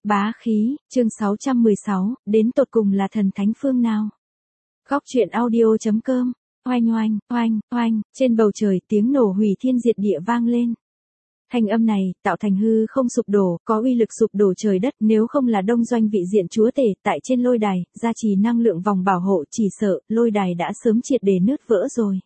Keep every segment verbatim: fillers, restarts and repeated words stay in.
Bá khí, chương sáu trăm mười sáu, đến tột cùng là thần thánh phương nào? Góc truyện audio.com, oanh oanh, oanh, oanh, trên bầu trời tiếng nổ hủy thiên diệt địa vang lên. Thanh âm này, tạo thành hư không sụp đổ, có uy lực sụp đổ trời đất, nếu không là đông doanh vị diện chúa tể, tại trên lôi đài, gia trì năng lượng vòng bảo hộ, chỉ sợ, lôi đài đã sớm triệt để nứt vỡ rồi.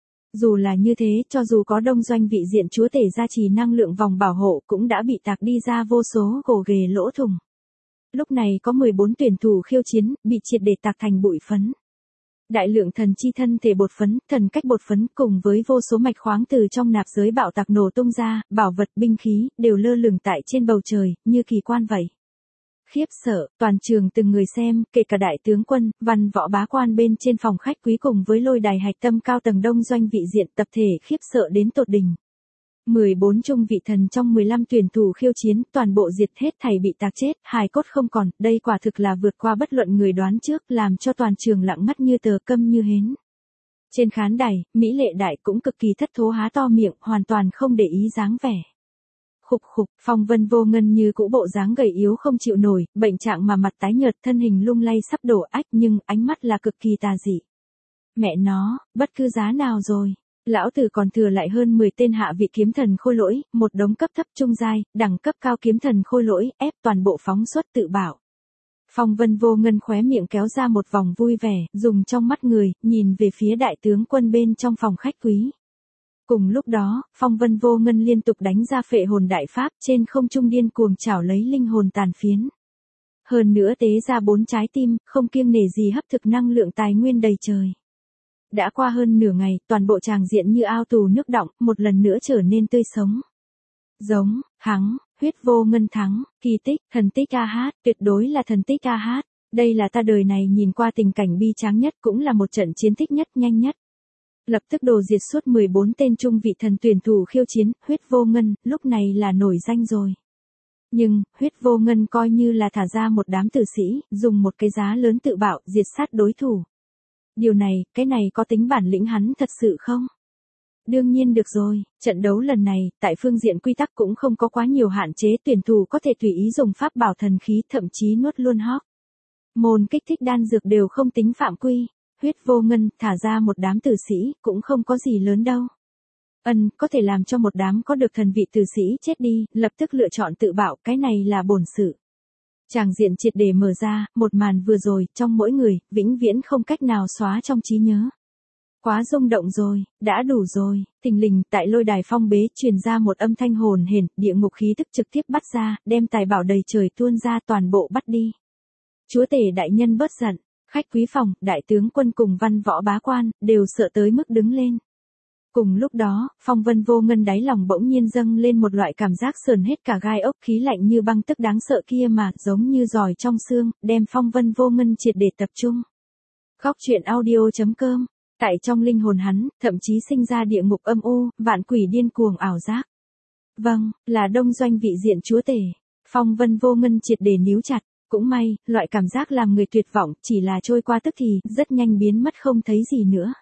Dù là như thế, cho dù có đông doanh vị diện chúa tể gia trì năng lượng vòng bảo hộ cũng đã bị tạc đi ra vô số gồ ghề lỗ thủng. Lúc này có mười bốn tuyển thủ khiêu chiến, bị triệt để tạc thành bụi phấn. Đại lượng thần chi thân thể bột phấn, thần cách bột phấn cùng với vô số mạch khoáng từ trong nạp giới bạo tạc nổ tung ra, bảo vật binh khí, đều lơ lửng tại trên bầu trời, như kỳ quan vậy. Khiếp sợ, toàn trường từng người xem, kể cả đại tướng quân, văn võ bá quan bên trên phòng khách quý cùng với lôi đài hạch tâm cao tầng đông doanh vị diện tập thể khiếp sợ đến tột đỉnh. mười bốn trung vị thần trong mười lăm tuyển thủ khiêu chiến, toàn bộ diệt hết thảy bị tạc chết, hài cốt không còn, đây quả thực là vượt qua bất luận người đoán trước, làm cho toàn trường lặng ngắt như tờ, câm như hến. Trên khán đài, Mỹ Lệ Đại cũng cực kỳ thất thố há to miệng, hoàn toàn không để ý dáng vẻ. Khục khục, Phong Vân Vô Ngân như cũ bộ dáng gầy yếu không chịu nổi, bệnh trạng mà mặt tái nhợt, thân hình lung lay sắp đổ ách, nhưng ánh mắt là cực kỳ tà dị. Mẹ nó, bất cứ giá nào rồi. Lão tử còn thừa lại hơn mười tên hạ vị kiếm thần khôi lỗi, một đống cấp thấp trung giai, đẳng cấp cao kiếm thần khôi lỗi, ép toàn bộ phóng xuất tự bảo. Phong Vân Vô Ngân khóe miệng kéo ra một vòng vui vẻ, dùng trong mắt người, nhìn về phía đại tướng quân bên trong phòng khách quý. Cùng lúc đó, Phong Vân Vô Ngân liên tục đánh ra phệ hồn đại pháp, trên không trung điên cuồng chảo lấy linh hồn tàn phiến. Hơn nữa tế ra bốn trái tim, không kiêng nể gì hấp thực năng lượng tài nguyên đầy trời. Đã qua hơn nửa ngày, toàn bộ tràng diện như ao tù nước đọng, một lần nữa trở nên tươi sống. Giống, thắng, huyết vô ngân thắng, kỳ tích, thần tích ca hát, tuyệt đối là thần tích ca hát. Đây là ta đời này nhìn qua tình cảnh bi tráng nhất, cũng là một trận chiến thích nhất, nhanh nhất. Lập tức đồ diệt suốt mười bốn tên trung vị thần tuyển thủ khiêu chiến, huyết vô ngân, lúc này là nổi danh rồi. Nhưng, huyết vô ngân coi như là thả ra một đám tử sĩ, dùng một cái giá lớn tự bạo, diệt sát đối thủ. Điều này, cái này có tính bản lĩnh hắn thật sự không? Đương nhiên được rồi, trận đấu lần này, tại phương diện quy tắc cũng không có quá nhiều hạn chế, tuyển thủ có thể tùy ý dùng pháp bảo thần khí, thậm chí nuốt luôn hóc. Môn kích thích đan dược đều không tính phạm quy. Huyết vô ngân, thả ra một đám tử sĩ, cũng không có gì lớn đâu. Ân, có thể làm cho một đám có được thần vị tử sĩ chết đi, lập tức lựa chọn tự bạo, cái này là bổn sự. Tràng diện triệt để mở ra, một màn vừa rồi, trong mỗi người, vĩnh viễn không cách nào xóa trong trí nhớ. Quá rung động rồi, đã đủ rồi, thình lình, tại lôi đài phong bế, truyền ra một âm thanh hồn hển, địa ngục khí tức trực tiếp bắt ra, đem tài bảo đầy trời tuôn ra toàn bộ bắt đi. Chúa tể đại nhân bớt giận. Khách quý phòng, đại tướng quân cùng văn võ bá quan, đều sợ tới mức đứng lên. Cùng lúc đó, Phong Vân Vô Ngân đáy lòng bỗng nhiên dâng lên một loại cảm giác sờn hết cả gai ốc, khí lạnh như băng tức đáng sợ kia mà, giống như giòi trong xương, đem Phong Vân Vô Ngân triệt để tập trung. Góc truyện audio.com, tại trong linh hồn hắn, thậm chí sinh ra địa ngục âm u, vạn quỷ điên cuồng ảo giác. Vâng, là đông doanh vị diện chúa tể. Phong Vân Vô Ngân triệt để níu chặt. Cũng may, loại cảm giác làm người tuyệt vọng, chỉ là trôi qua tức thì, rất nhanh biến mất không thấy gì nữa.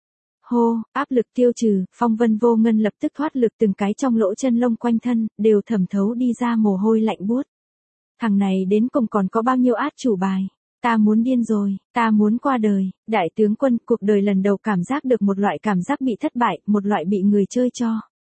Hô, áp lực tiêu trừ, Phong Vân Vô Ngân lập tức thoát lực từng cái trong lỗ chân lông quanh thân, đều thẩm thấu đi ra mồ hôi lạnh buốt. Thằng này đến cùng còn có bao nhiêu át chủ bài? Ta muốn điên rồi, ta muốn qua đời. Đại tướng quân, cuộc đời lần đầu cảm giác được một loại cảm giác bị thất bại, một loại bị người chơi cho.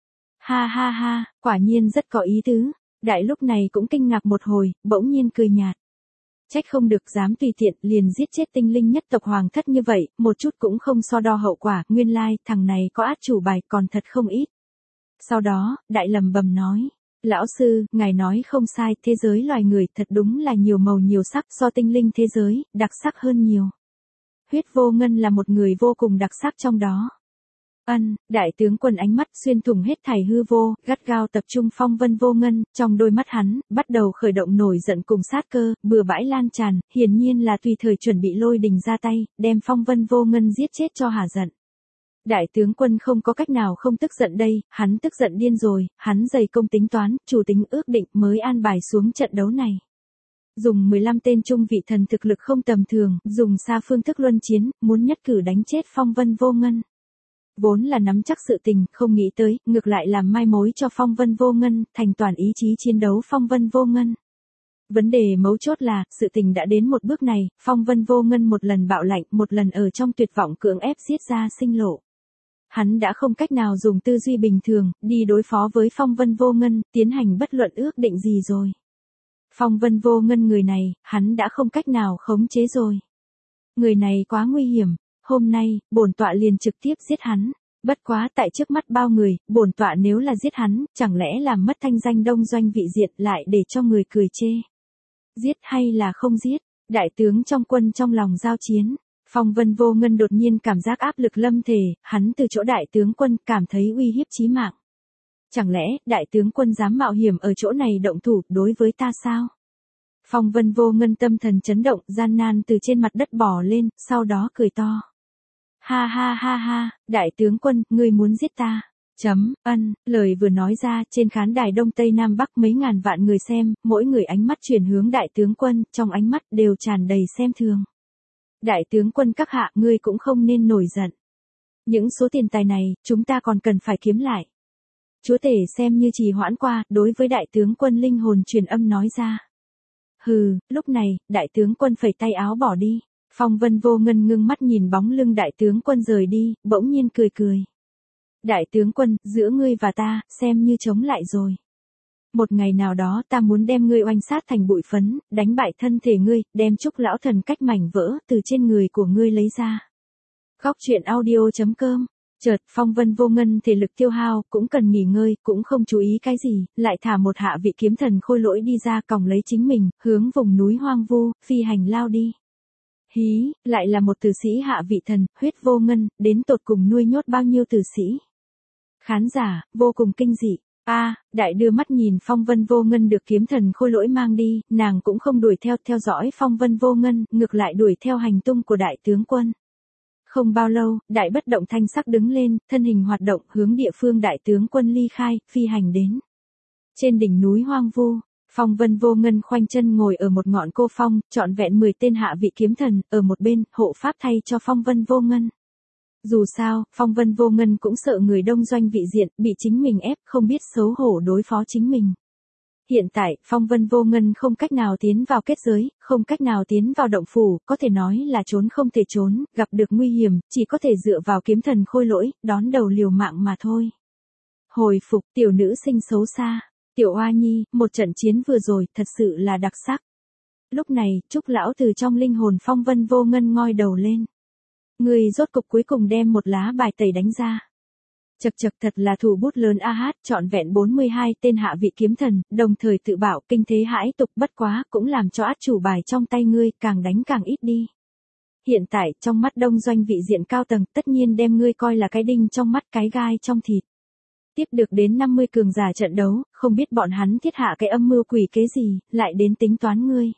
Ha ha ha, quả nhiên rất có ý tứ. Đại lúc này cũng kinh ngạc một hồi, bỗng nhiên cười nhạt. Trách không được dám tùy tiện, liền giết chết tinh linh nhất tộc hoàng thất như vậy, một chút cũng không so đo hậu quả, nguyên lai, thằng này có át chủ bài còn thật không ít. Sau đó, đại lầm bầm nói, lão sư, ngài nói không sai, thế giới loài người thật đúng là nhiều màu nhiều sắc, so tinh linh thế giới, đặc sắc hơn nhiều. Huyết vô ngân là một người vô cùng đặc sắc trong đó. Ân, đại tướng quân ánh mắt xuyên thủng hết thảy hư vô, gắt gao tập trung Phong Vân Vô Ngân, trong đôi mắt hắn, bắt đầu khởi động nổi giận cùng sát cơ, bừa bãi lan tràn, hiển nhiên là tùy thời chuẩn bị lôi đình ra tay, đem Phong Vân Vô Ngân giết chết cho hả giận. Đại tướng quân không có cách nào không tức giận đây, hắn tức giận điên rồi, hắn dày công tính toán, chủ tính ước định mới an bài xuống trận đấu này. Dùng mười lăm tên trung vị thần thực lực không tầm thường, dùng xa phương thức luân chiến, muốn nhất cử đánh chết Phong Vân Vô Ngân. Vốn là nắm chắc sự tình, không nghĩ tới, ngược lại làm mai mối cho Phong Vân Vô Ngân, thành toàn ý chí chiến đấu Phong Vân Vô Ngân. Vấn đề mấu chốt là, sự tình đã đến một bước này, Phong Vân Vô Ngân một lần bạo lạnh, một lần ở trong tuyệt vọng cưỡng ép giết ra sinh lộ. Hắn đã không cách nào dùng tư duy bình thường, đi đối phó với Phong Vân Vô Ngân, tiến hành bất luận ước định gì rồi. Phong Vân Vô Ngân người này, hắn đã không cách nào khống chế rồi. Người này quá nguy hiểm, hôm nay, bổn tọa liền trực tiếp giết hắn. Bất quá tại trước mắt bao người, bổn tọa nếu là giết hắn, chẳng lẽ làm mất thanh danh Đông Doanh vị diện lại để cho người cười chê. Giết hay là không giết, đại tướng trong quân trong lòng giao chiến. Phong Vân Vô Ngân đột nhiên cảm giác áp lực lâm thể, hắn từ chỗ đại tướng quân cảm thấy uy hiếp chí mạng. Chẳng lẽ, đại tướng quân dám mạo hiểm ở chỗ này động thủ đối với ta sao? Phong Vân Vô Ngân tâm thần chấn động, gian nan từ trên mặt đất bò lên, sau đó cười to. Ha ha ha ha, đại tướng quân, ngươi muốn giết ta. Chấm, ân, lời vừa nói ra, trên khán đài Đông Tây Nam Bắc mấy ngàn vạn người xem, mỗi người ánh mắt chuyển hướng đại tướng quân, trong ánh mắt đều tràn đầy xem thường. Đại tướng quân các hạ, ngươi cũng không nên nổi giận. Những số tiền tài này, chúng ta còn cần phải kiếm lại. Chúa tể xem như trì hoãn qua, đối với đại tướng quân linh hồn truyền âm nói ra. Hừ, lúc này, đại tướng quân phẩy tay áo bỏ đi. Phong Vân Vô Ngân ngưng mắt nhìn bóng lưng đại tướng quân rời đi, bỗng nhiên cười cười. Đại tướng quân, giữa ngươi và ta, xem như chống lại rồi. Một ngày nào đó ta muốn đem ngươi oanh sát thành bụi phấn, đánh bại thân thể ngươi, đem Trúc lão thần cách mảnh vỡ từ trên người của ngươi lấy ra. Góc truyện audio chấm com. Chợt, Phong Vân Vô Ngân thể lực tiêu hao, cũng cần nghỉ ngơi, cũng không chú ý cái gì, lại thả một hạ vị kiếm thần khôi lỗi đi ra còng lấy chính mình, hướng vùng núi hoang vu, phi hành lao đi. Hí, lại là một tử sĩ hạ vị thần, Huyết Vô Ngân, đến tột cùng nuôi nhốt bao nhiêu tử sĩ. Khán giả, vô cùng kinh dị. A, à, đại đưa mắt nhìn Phong Vân Vô Ngân được kiếm thần khôi lỗi mang đi, nàng cũng không đuổi theo theo dõi Phong Vân Vô Ngân, ngược lại đuổi theo hành tung của đại tướng quân. Không bao lâu, đại bất động thanh sắc đứng lên, thân hình hoạt động hướng địa phương đại tướng quân ly khai, phi hành đến. Trên đỉnh núi hoang vu, Phong Vân Vô Ngân khoanh chân ngồi ở một ngọn cô phong, trọn vẹn mười tên hạ vị kiếm thần, ở một bên, hộ pháp thay cho Phong Vân Vô Ngân. Dù sao, Phong Vân Vô Ngân cũng sợ người Đông Doanh vị diện, bị chính mình ép, không biết xấu hổ đối phó chính mình. Hiện tại, Phong Vân Vô Ngân không cách nào tiến vào kết giới, không cách nào tiến vào động phủ, có thể nói là trốn không thể trốn, gặp được nguy hiểm, chỉ có thể dựa vào kiếm thần khôi lỗi, đón đầu liều mạng mà thôi. Hồi phục, tiểu nữ sinh xấu xa, tiểu oa nhi, một trận chiến vừa rồi, thật sự là đặc sắc. Lúc này, Trúc lão từ trong linh hồn Phong Vân Vô Ngân ngoi đầu lên. Người rốt cục cuối cùng đem một lá bài tẩy đánh ra. Chật chật thật là thủ bút lớn a hát, trọn vẹn bốn mươi hai tên hạ vị kiếm thần, đồng thời tự bảo kinh thế hãi tục, bất quá, cũng làm cho át chủ bài trong tay ngươi, càng đánh càng ít đi. Hiện tại, trong mắt Đông Doanh vị diện cao tầng, tất nhiên đem ngươi coi là cái đinh trong mắt, cái gai trong thịt. Tiếp được đến năm mươi cường giả trận đấu, không biết bọn hắn thiết hạ cái âm mưu quỷ kế gì, lại đến tính toán ngươi.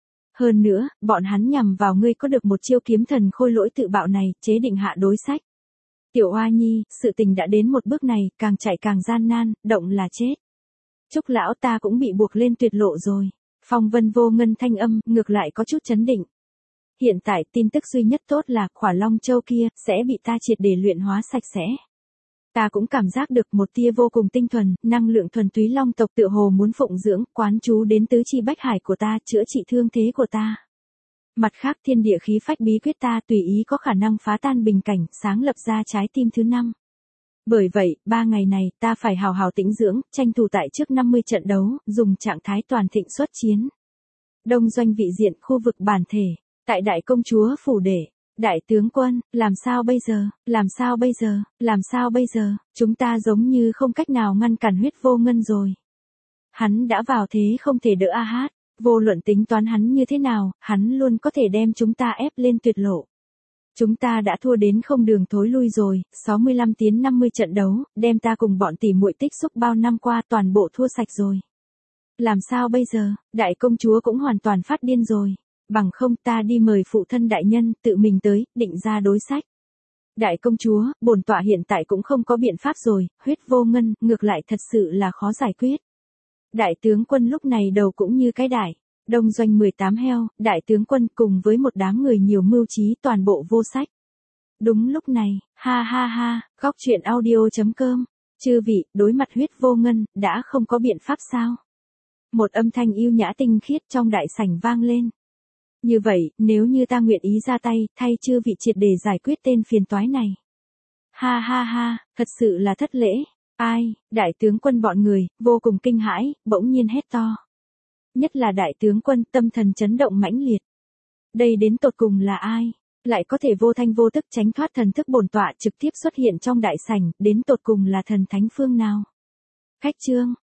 Hơn nữa, bọn hắn nhằm vào ngươi có được một chiêu kiếm thần khôi lỗi tự bạo này, chế định hạ đối sách. Tiểu Oa Nhi, sự tình đã đến một bước này, càng chạy càng gian nan, động là chết. Trúc lão ta cũng bị buộc lên tuyệt lộ rồi. Phong Vân Vô Ngân thanh âm, ngược lại có chút chấn định. Hiện tại, tin tức duy nhất tốt là, Khỏa Long Châu kia, sẽ bị ta triệt để luyện hóa sạch sẽ. Ta cũng cảm giác được một tia vô cùng tinh thuần, năng lượng thuần túy long tộc tựa hồ muốn phụng dưỡng, quán chú đến tứ chi bách hải của ta, chữa trị thương thế của ta. Mặt khác thiên địa khí phách bí quyết ta tùy ý có khả năng phá tan bình cảnh, sáng lập ra trái tim thứ năm. Bởi vậy, ba ngày này, ta phải hào hào tĩnh dưỡng, tranh thủ tại trước năm mươi trận đấu, dùng trạng thái toàn thịnh xuất chiến. Đông Doanh vị diện, khu vực bản thể, tại đại công chúa phủ đệ. Đại tướng quân, làm sao bây giờ, làm sao bây giờ, làm sao bây giờ, chúng ta giống như không cách nào ngăn cản Huyết Vô Ngân rồi. Hắn đã vào thế không thể đỡ a hát, vô luận tính toán hắn như thế nào, hắn luôn có thể đem chúng ta ép lên tuyệt lộ. Chúng ta đã thua đến không đường thối lui rồi, sáu mươi lăm tiến năm mươi trận đấu, đem ta cùng bọn tỷ muội tích xúc bao năm qua toàn bộ thua sạch rồi. Làm sao bây giờ, đại công chúa cũng hoàn toàn phát điên rồi. Bằng không ta đi mời phụ thân đại nhân, tự mình tới, định ra đối sách. Đại công chúa, bổn tọa hiện tại cũng không có biện pháp rồi, Huyết Vô Ngân, ngược lại thật sự là khó giải quyết. Đại tướng quân lúc này đầu cũng như cái đại. Đông Doanh mười tám heo, đại tướng quân cùng với một đám người nhiều mưu trí toàn bộ vô sách. Đúng lúc này, ha ha ha, góc truyện audio chấm com. Chư vị, đối mặt Huyết Vô Ngân, đã không có biện pháp sao? Một âm thanh yêu nhã tinh khiết trong đại sảnh vang lên. Như vậy, nếu như ta nguyện ý ra tay, thay chư vị triệt để giải quyết tên phiền toái này. Ha ha ha, thật sự là thất lễ. Ai, đại tướng quân bọn người, vô cùng kinh hãi, bỗng nhiên hét to. Nhất là đại tướng quân, tâm thần chấn động mãnh liệt. Đây đến tột cùng là ai? Lại có thể vô thanh vô tức tránh thoát thần thức bổn tọa trực tiếp xuất hiện trong đại sảnh, đến tột cùng là thần thánh phương nào? Khách trương,